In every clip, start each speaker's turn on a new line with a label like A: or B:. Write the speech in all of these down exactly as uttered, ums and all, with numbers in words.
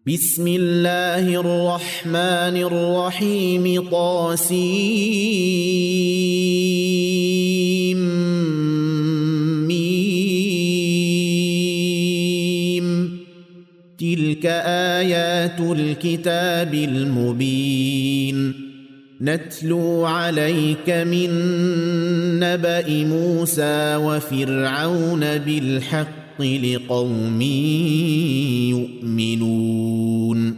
A: بسم الله الرحمن الرحيم طاسيم ميم تلك آيات الكتاب المبين نتلو عليك من نبأ موسى وفرعون بالحق لقوم يؤمنون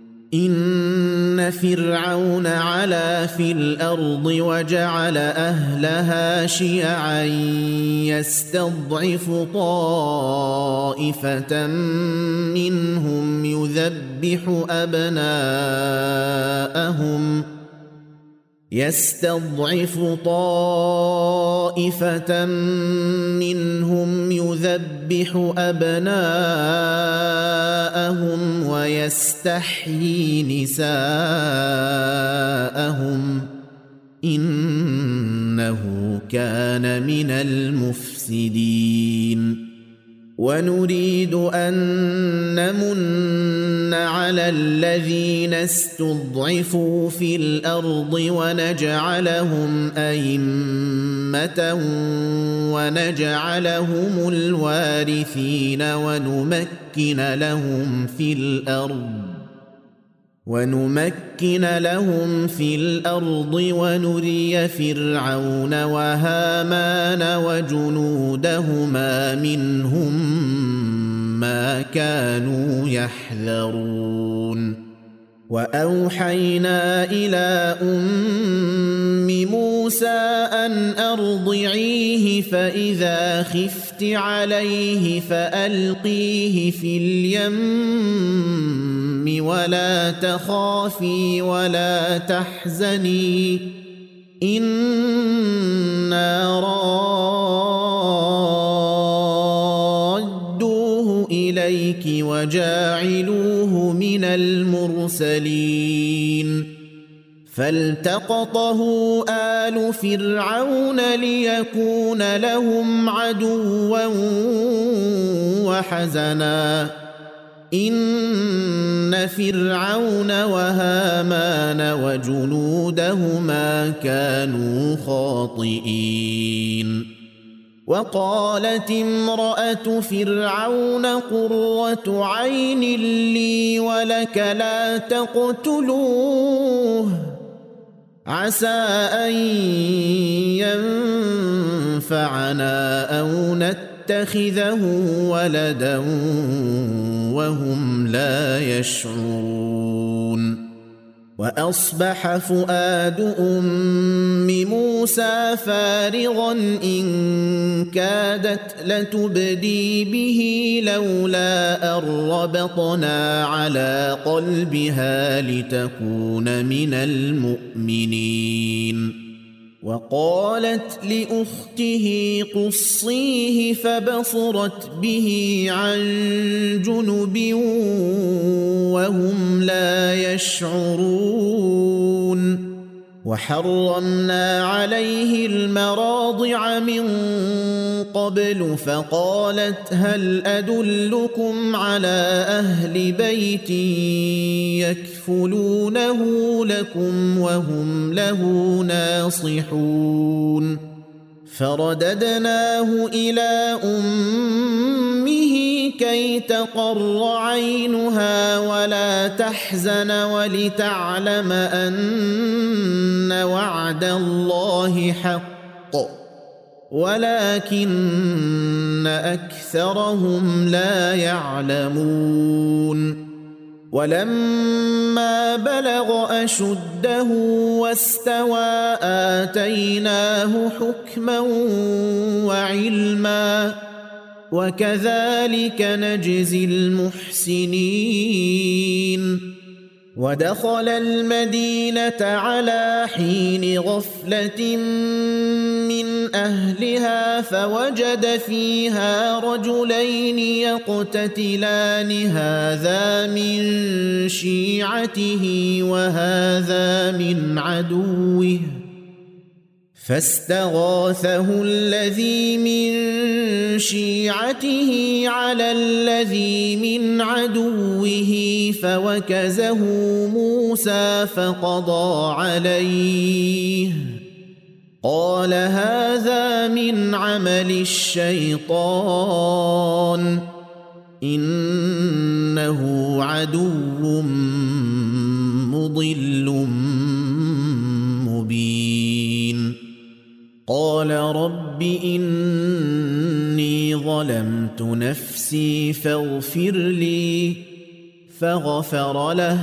A: إن فرعون علا في الأرض وجعل أهلها شيعا يستضعف طائفة منهم يذبح أبناءهم يستضعف طائفة منهم يذبح أبناءهم ويستحيي نساءهم إنه كان من المفسدين ونريد أن نمن على الذين استضعفوا في الأرض ونجعلهم أئمة ونجعلهم الوارثين ونمكن لهم في الأرض ونمكن لهم في الأرض ونري فرعون وهامان وجنودهما منهم ما كانوا يحذرون وأوحينا إلى أم موسى أن أرضعيه فإذا خفت عليه فألقيه في اليم ولا تخافي ولا تحزني إنا رادوه إليك وجاعلوه من المرسلين فالتقطه آل فرعون ليكون لهم عدوا وحزنا إن فرعون وهامان وجنودهما كانوا خاطئين وقالت امرأة فرعون قرة عين لي ولك لا تقتلوه عسى أن ينفعنا أو نتخذه ولدا وهم لا يشعرون وأصبح فؤاد أم موسى فارغا إن كادت لتبدي به لولا أن ربطنا على قلبها لتكون من المؤمنين وقالت لأخته قصيه فبصرت به عن جنب وهم لا يشعرون وحرمنا عليه المراضع من قبل فقالت هل أدلكم على أهل بيت يكفلونه لكم وهم له ناصحون فرددناه إلى أمه كي تقر عينها ولا تحزن ولتعلم أن وعد الله حق ولكن أكثرهم لا يعلمون ولما بلغ أشده واستوى آتيناه حكما وعلما وكذلك نجزي المحسنين ودخل المدينة على حين غفلة من أهلها فوجد فيها رجلين يقتتلان هذا من شيعته وهذا من عدوه فاستغاثه الذي من شيعته على الذي من عدوه فوكزه موسى فقضى عليه قال هذا من عمل الشيطان إنه عدو مضل مبين قال رب إني ظلمت نفسي فاغفر لي فغفر له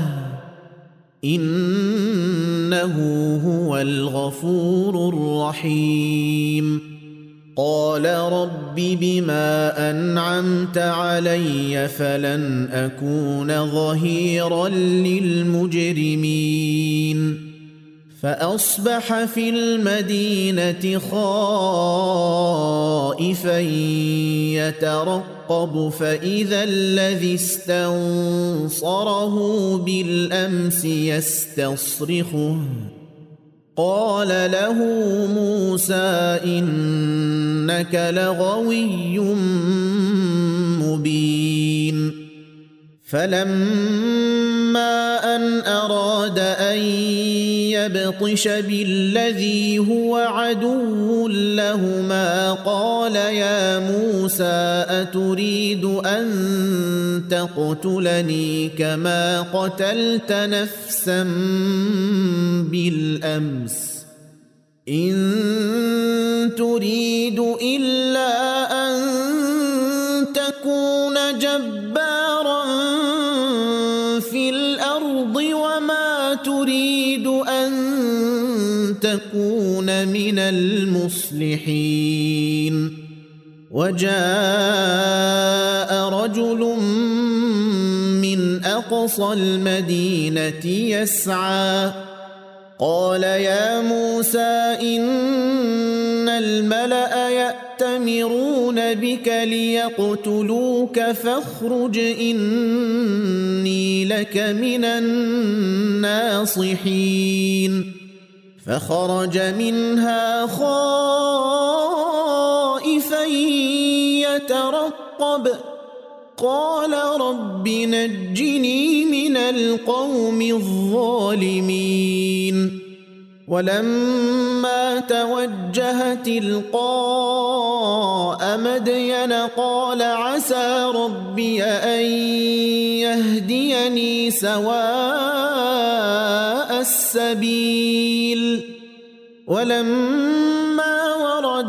A: إنه هو الغفور الرحيم قال رب بما أنعمت علي فلن أكون ظهيرا للمجرمين فأصبح في المدينة خائفا يترقب فإذا الذي استنصره بالأمس يستصرخه قال له موسى إنك لغوي مبين فلما أن أراد أن يبطش بالذي هو عدو لهما قال يا موسى أتريد أن تقتلني كما قتلت نفسا بالأمس إن تريد إلا أن تكون جبارا في الأرض وما تريد أن تكون من المصلحين وجاء رجل من أقصى المدينة يسعى قال يا موسى إن الملأ يأتمرون بك ليقتلوك فاخرج إني لك من الناصحين فخرج منها خائفا يترقب قال رب نجني من القوم الظالمين ولما توجه تلقاء مدين قال عسى ربي أن يهديني سواء السبيل ولما ورد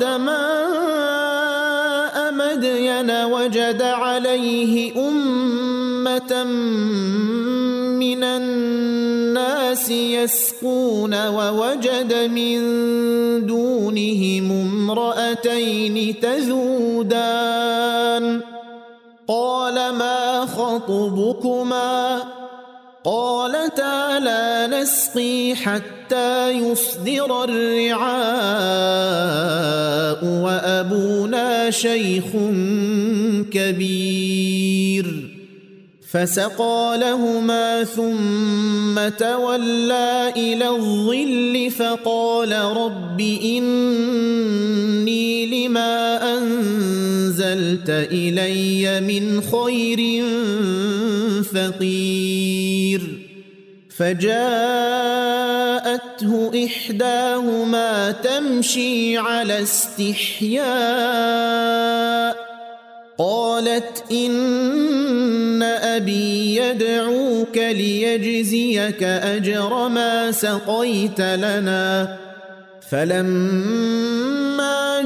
A: ماء مدين وجد عليه أمة من الناس يسقون ووجد من دونهم امرأتين تذودان قال ما خطبكما قالتا لا نسقي حتى يصدر الرعاء وأبونا شيخ كبير فسقى لهما ثم تولى إلى الظل فقال رب إني لما أنزلت إلي من خير فقير فجاءته إحداهما تمشي على استحياء قالت إن أبي يدعوك ليجزيك أجر ما سقيت لنا فلما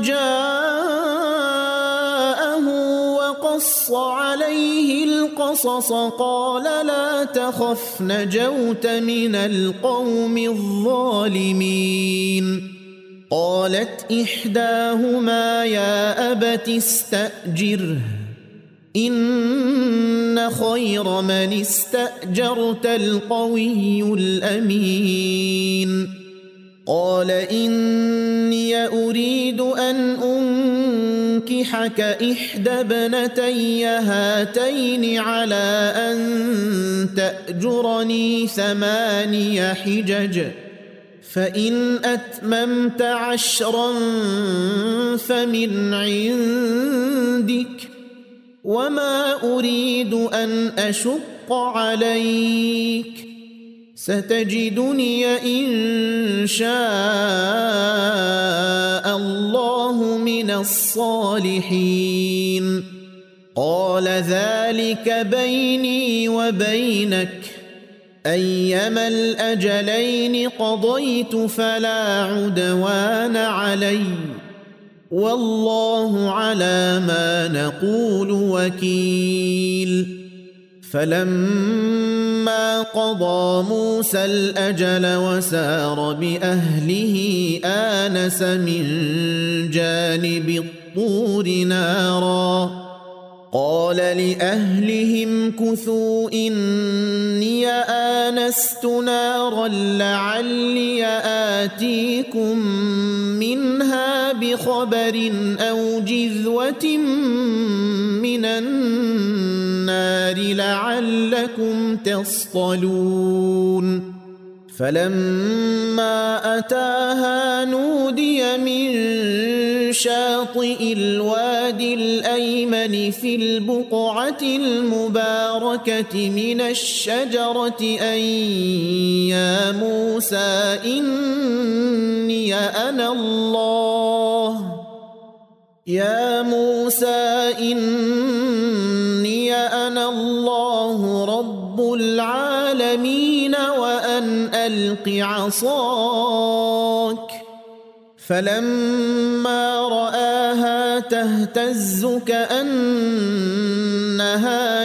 A: جاءه وقص عليه القصص قال لا تخف نجوت من القوم الظالمين قالت إحداهما يا أبت استأجره إن خير من استأجرت القوي الأمين قال إني أريد أن أنكحك إحدى ابنتي هاتين على أن تأجرني ثماني حجج فإن أتممت عشرا فمن عندك وما أريد أن أشق عليك ستجدني إن شاء الله من الصالحين قال ذلك بيني وبينك أيما الأجلين قضيت فلا عدوان علي والله على ما نقول وكيل فلما قضى موسى الأجل وسار بأهله آنس من جانب الطور نارا قال لأهلهم كثوا إني آنست نارا لعلي آتيكم منها بخبر أو جذوة من النار لعلكم تصطلون فلما أتاها نودي من شاطئ الوادي الأيمن في البقعة المباركة من الشجرة أن يا موسى إني أنا الله يا موسى إني أنا الله رب العالمين وأن ألق عصاك فلما رآها تهتز كأنها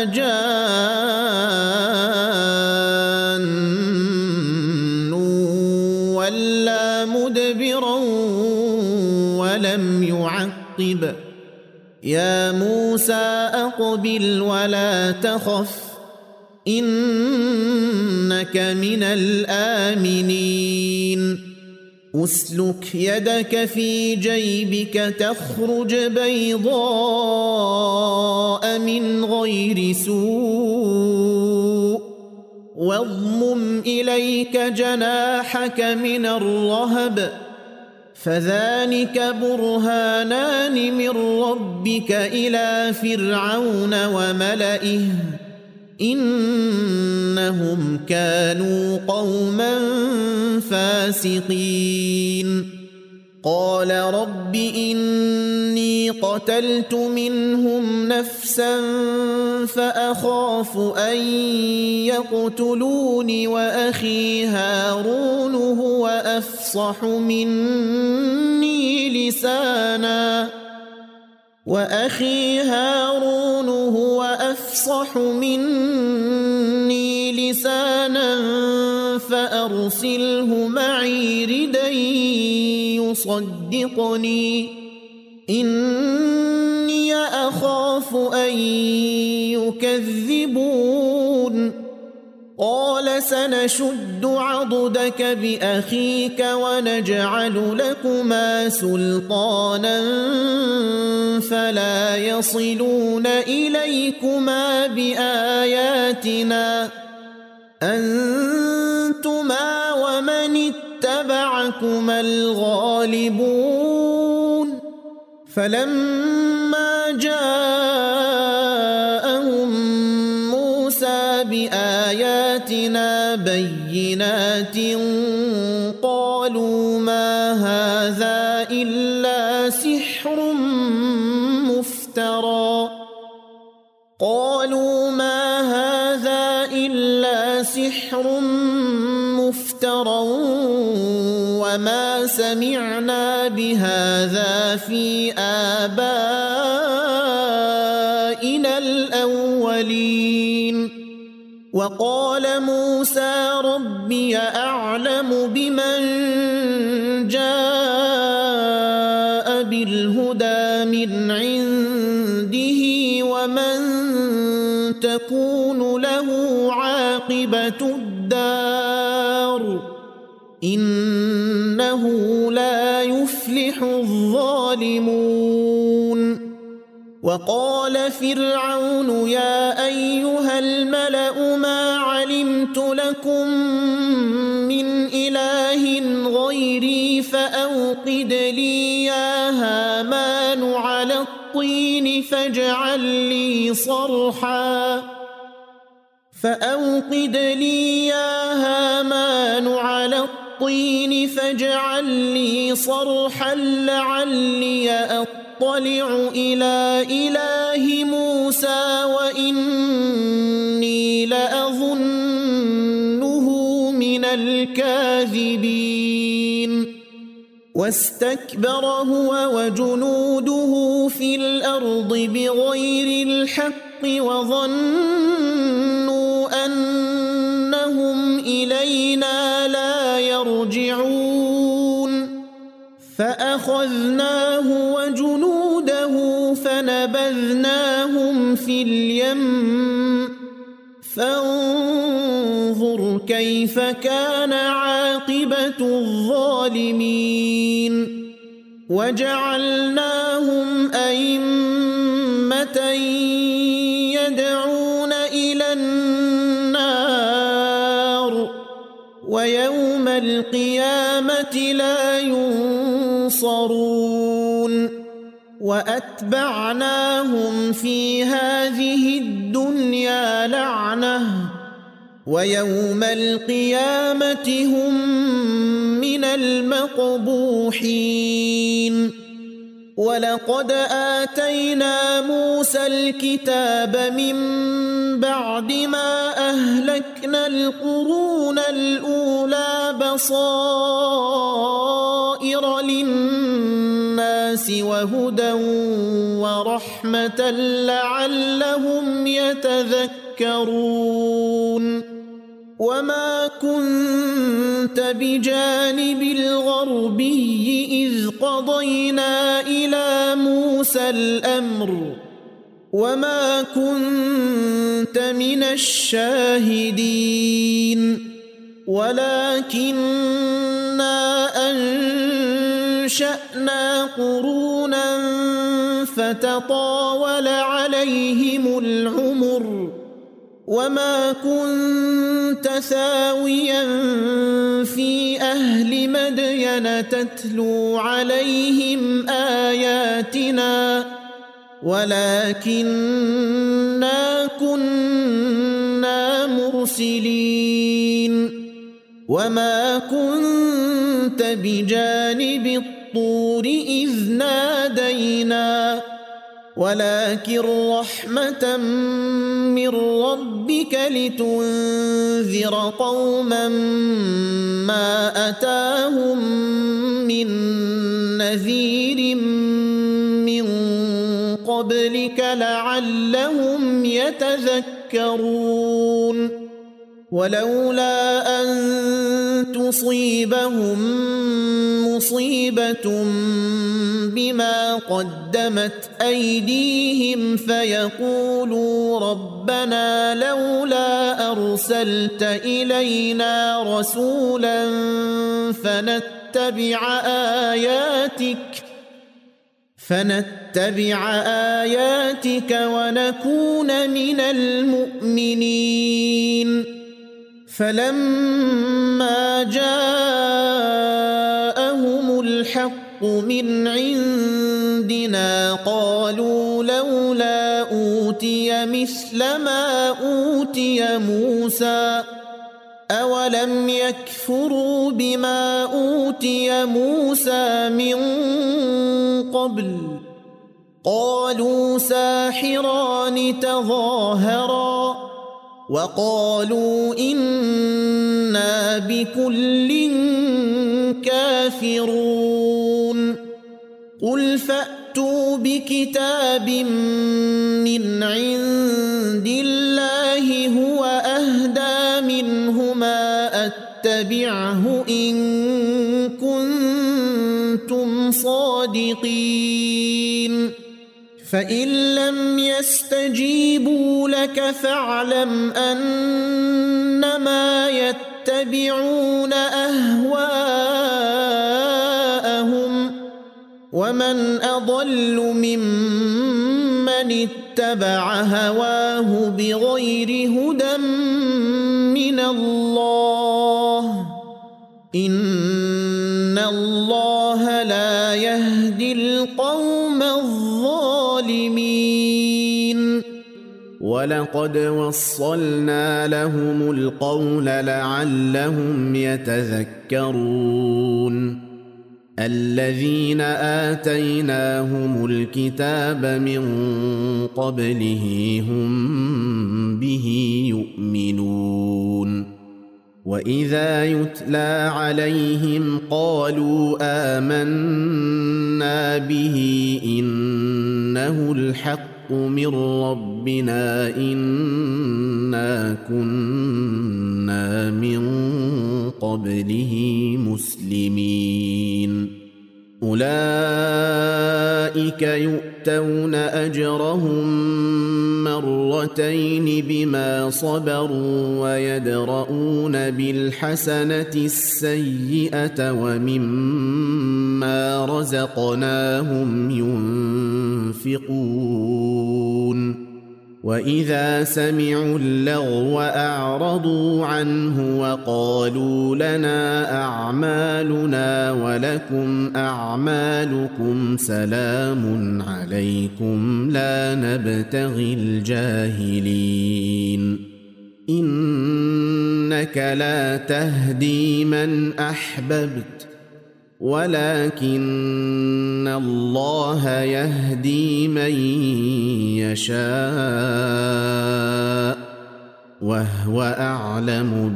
A: جان ولا مدبرا ولم يعقب يا موسى أقبل ولا تخف إنك من الآمنين أسلك يدك في جيبك تخرج بيضاء من غير سوء واضمم إليك جناحك من الرهب فذلك برهانان من ربك إلى فرعون وملئه إنهم كانوا قوما فاسقين قال رب إني قتلت منهم نفسا فأخاف أن يقتلون وأخي هارون هو أفصح مني لسانا وأخي هارون هو أفصح مني لسانا فأرسله معي ردا يصدقني إني أخاف أن يكذبون قال سنشد عضدك بأخيك ونجعل لكما سلطانا فلا يصلون إليكما بآياتنا أنتما ومن اتبعكما الغالبون فلما جاءهم موسى بآياتنا بينات قالوا ما هذا إلا سحر مفترى قالوا ما هذا إلا سحر مفترى وما سمعنا بهذا في آبائنا الأولين وقال موسى ربي أعلم بمن جاء بالهدى من عنده ومن تكون له عاقبة الدار إنه لا يفلح الظالمون وقال فرعون يا أيها الملأ ما علمت علمت لكم من إله غيري فأوقد لي يا هامان على الطين فاجعل لي صرحا فأوقد لي يا هامان على الطين فاجعل لي صرحا لعلي أطلع إلى إله موسى وإني لأظنه من الكاذبين واستكبر هو وجنوده في الأرض بغير الحق وظنوا أنهم إلينا لا يرجعون فأخذناه وجنوده فنبذناهم في اليم فانظر كيف كان عاقبة الظالمين وجعلناهم أئمة يدعون إلى النار ويوم القيامة لا ينصرون وأتبعناهم في هذه الدنيا لعنة ويوم القيامة هم من المقبوحين ولقد آتينا موسى الكتاب من بعد ما أهلكنا القرون الأولى بصائر للناس وهدى ورحمة لعلهم يتذكرون وما كنت بجانب الغربي إذ قضينا إلى موسى الأمر وما كنت من الشاهدين ولكننا أنشأنا قرونا فتطاول عليهم العمر وما كنت ثاويا في أهل مدين تتلو عليهم آياتنا ولكننا كنا مرسلين وما كنت بجانب الطور إذ نادينا ولكن رحمة من ربك لتنذر قوما ما أتاهم من نذير من قبلك لعلهم يتذكرون ولولا أن تصيبهم مصيبة بما قدمت أيديهم فيقولوا ربنا لولا أرسلت إلينا رسولا فنتبع آياتك فنتبع آياتك ونكون من المؤمنين فلما جاءهم الحق من عندنا قالوا لولا أوتي مثل ما أوتي موسى أولم يكفروا بما أوتي موسى من قبل قالوا ساحران تظاهرا وقالوا إنا بكل كافرون قل فأتوا بكتاب من عند الله هو أهدى منهما أتبعه إن كنتم صادقين فإن لم يستجيبوا لك فاعلم أنما يتبعون أهواءهم ومن أضل ممن اتبع هواه بغير هدى من إن الله لا يهدي القوم الظالمين ولقد وصلنا لهم القول لعلهم يتذكرون الذين آتيناهم الكتاب من قبله هم به يؤمنون وإذا يتلى عليهم قالوا آمنا به إنه الحق من ربنا إنا كنا من قبله مسلمين أولئك يؤتون أجرهم مرتين بما صبروا ويدرؤون بالحسنة السيئة ومما رزقناهم ينفقون وإذا سمعوا اللغو أعرضوا عنه وقالوا لنا أعمالنا ولكم أعمالكم سلام عليكم لا نبتغي الجاهلين إنك لا تهدي من أحببت ولكن الله يهدي من يشاء وهو أعلم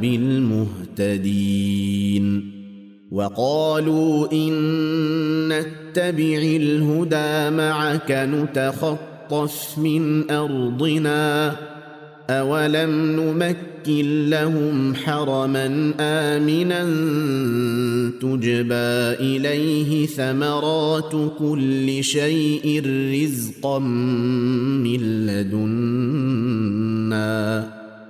A: بالمهتدين وقالوا إن نتبع الهدى معك نتخطف من أرضنا أولم نمكن لهم حرما آمنا تجبى إليه ثمرات كل شيء رزقا من لدنا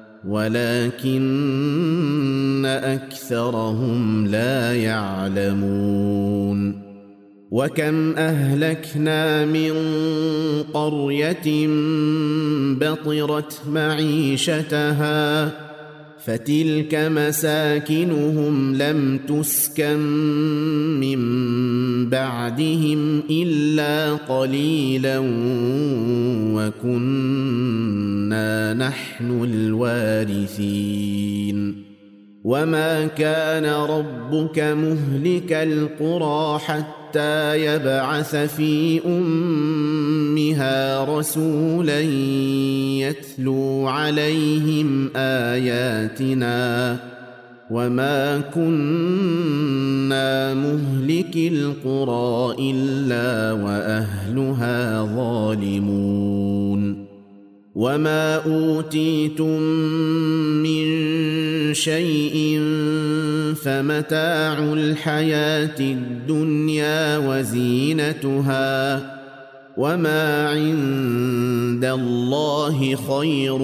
A: ولكن أكثرهم لا يعلمون وكم أهلكنا من قرية بطرت معيشتها فتلك مساكنهم لم تسكن من بعدهم إلا قليلا وكنا نحن الوارثين وما كان ربك مهلك القرى حتى يبعث في أمها رسولا يتلو عليهم آياتنا وما كنا مهلك القرى إلا وأهلها ظالمون وما أوتيتم من شيء فمتاع الحياة الدنيا وزينتها وما عند الله خير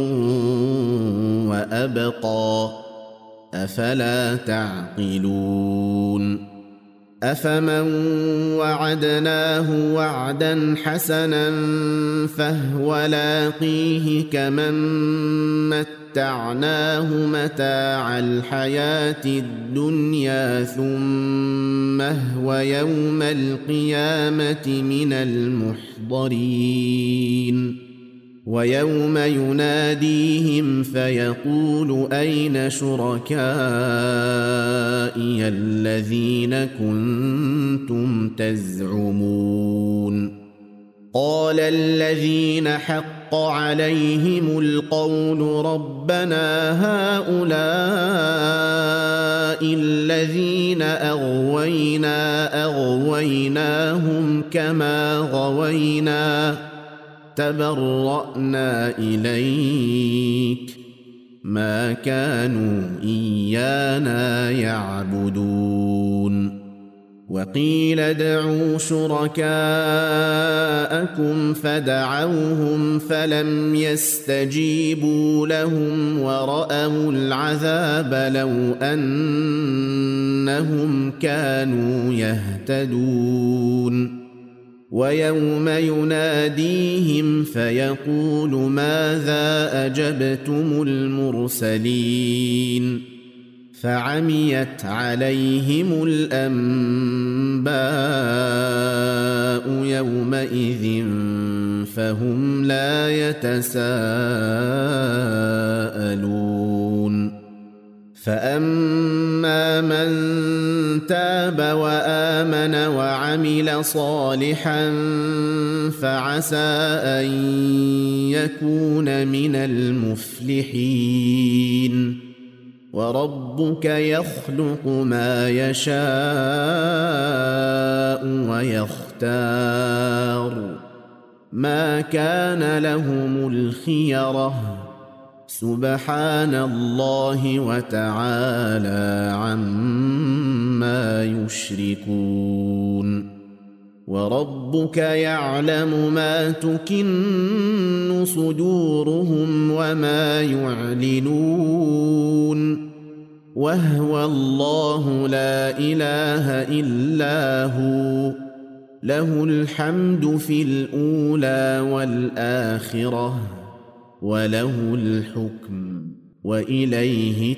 A: وأبقى أفلا تعقلون أفمن وعدناه وعدا حسنا فهو لاقيه كمن متعناه متاع الحياة الدنيا ثم هو يوم القيامة من المحضرين ويوم يناديهم فيقول أين شركائي الذين كنتم تزعمون قال الذين حق عليهم القول ربنا هؤلاء الذين أغوينا أغويناهم كما غوينا تبرأنا إليك ما كانوا إيانا يعبدون وقيل ادعوا شركاءكم فدعوهم فلم يستجيبوا لهم ورأوا العذاب لو أنهم كانوا يهتدون ويوم يناديهم فيقول ماذا أجبتم المرسلين فعميت عليهم الأنباء يومئذ فهم لا يتساءلون فأما من تاب وآمن وعمل صالحا فعسى أن يكون من المفلحين وربك يخلق ما يشاء ويختار ما كان لهم الخيرة سبحان الله وتعالى عما يشركون وربك يعلم ما تكن صدورهم وما يعلنون وهو الله لا إله إلا هو له الحمد في الأولى والآخرة وله الحكم وإليه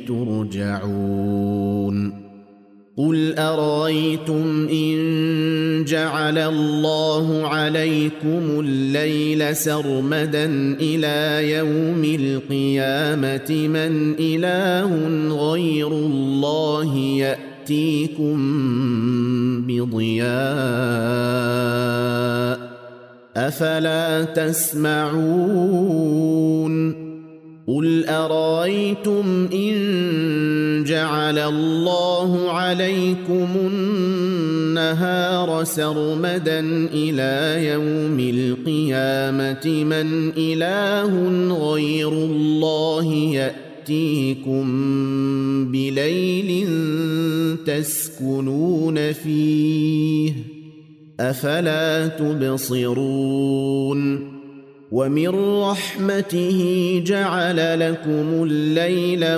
A: ترجعون قل أرأيتم إن جعل الله عليكم الليل سرمدا إلى يوم القيامة من إله غير الله يأتيكم بضياء أفلا تسمعون قل أرأيتم إن جعل الله عليكم النهار سرمدا إلى يوم القيامة من إله غير الله يأتيكم بليل تسكنون فيه أفلا تبصرون ومن رحمته جعل لكم الليل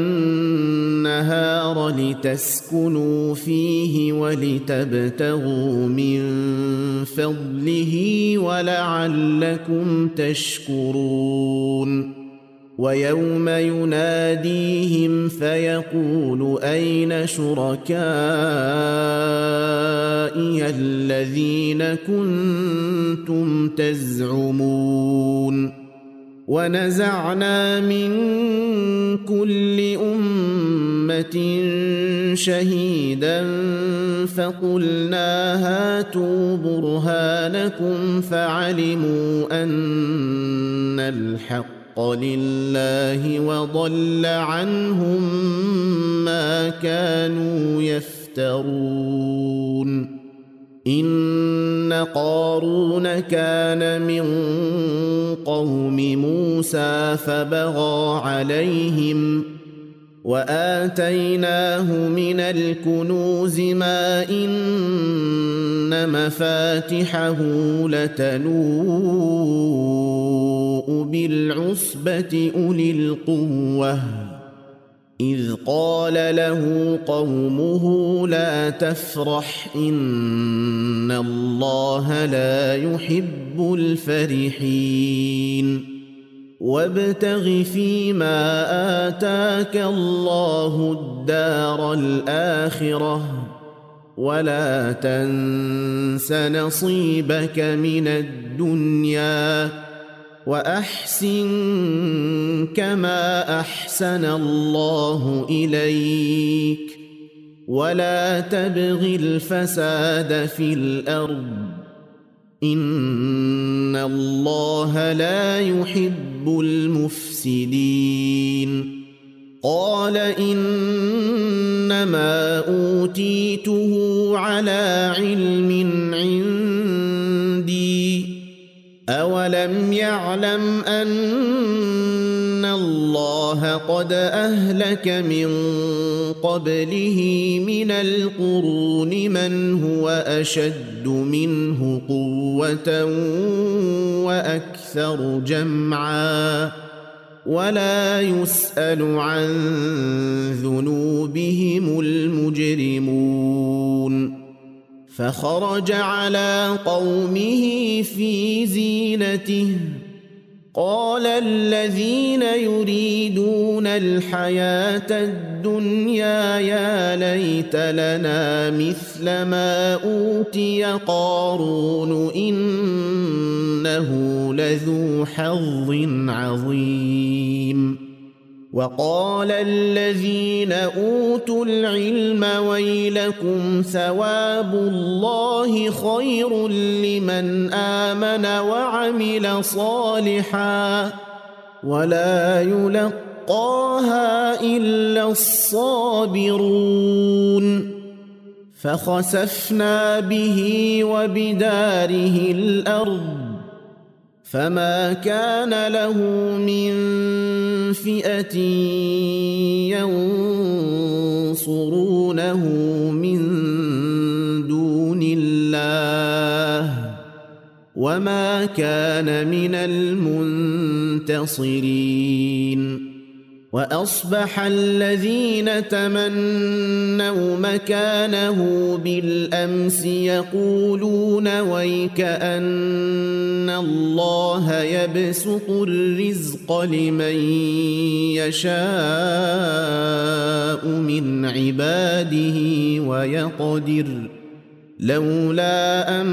A: والنهار لتسكنوا فيه ولتبتغوا من فضله ولعلكم تشكرون ويوم يناديهم فيقول أين شركائي الذين كنتم تزعمون ونزعنا من كل أمة شهيدا فقلنا هاتوا برهانكم فعلموا أن الحق لله وضل عنهم ما كانوا يفترون إن قارون كان من قوم موسى فبغى عليهم وآتيناه من الكنوز ما إن مفاتحه لتنوء بالعصبة أولي القوة إذ قال له قومه لا تفرح إن الله لا يحب الفرحين وابتغ فيما آتاك الله الدار الآخرة ولا تنس نصيبك من الدنيا وأحسن كما أحسن الله إليك ولا تبغ الفساد في الأرض إن الله لا يحب المفسدين قال إنما أوتيته على علم عندي أولم يعلم أن الله قد أهلك من قبله من القرون من هو أشد منه قوة وأكثر جمعا ولا يسأل عن ذنوبهم المجرمون فخرج على قومه في زينته قال الذين يريدون الحياة الدنيا يا ليت لنا مثل ما أوتي قارون إنه لذو حظ عظيم. وقال الذين أوتوا العلم ويلكم ثواب الله خير لمن آمن وعمل صالحا ولا يلقاها إلا الصابرون. فخسفنا به وبداره الأرض فما كان له من فئة ينصرونه من دون الله وما كان من المنتصرين. وأصبح الذين تمنوا مكانه بالأمس يقولون ويكأن الله يبسط الرزق لمن يشاء من عباده ويقدر لولا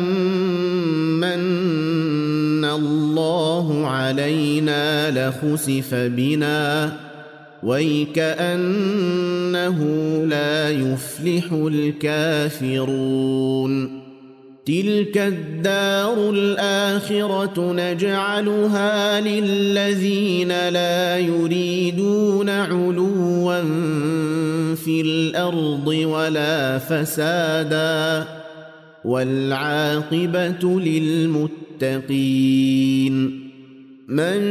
A: أمن الله علينا لخسف بنا ويكأنه لا يفلح الكافرون. تلك الدار الآخرة نجعلها للذين لا يريدون علوا في الأرض ولا فسادا والعاقبة للمتقين. من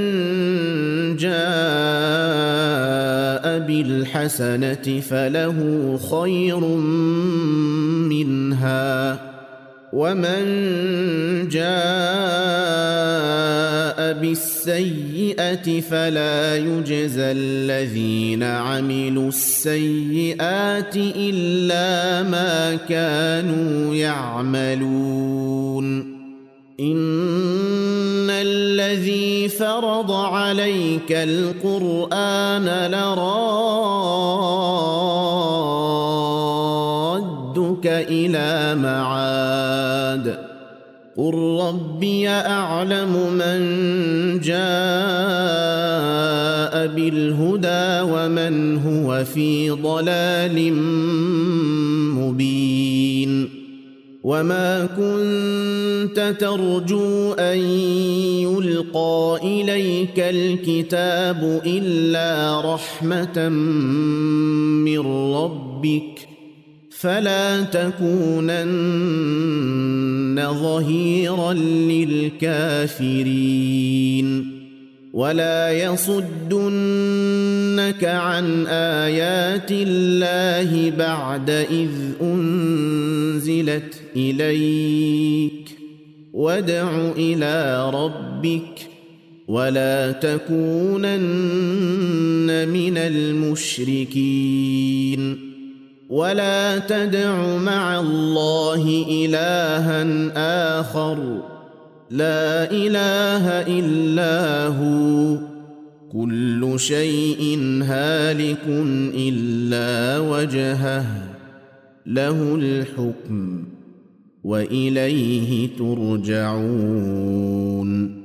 A: جاء بالحسنة فله خير منها ومن جاء بالسيئة فلا يجزى الذين عملوا السيئات إلا ما كانوا يعملون. إن الذي فرض عليك القرآن لرادك إلى معاد قل ربي أعلم من جاء بالهدى ومن هو في ضلال مبين. وما كنت ترجو أن يلقى إليك الكتاب إلا رحمة من ربك فلا تكونن ظهيرا للكافرين. ولا يصدنك عن آيات الله بعد إذ أنزلت إليك وادع إلى ربك ولا تكونن من المشركين. ولا تدع مع الله إلها آخر لا إله إلا هو كل شيء هالك إلا وجهه له الحكم وإليه ترجعون.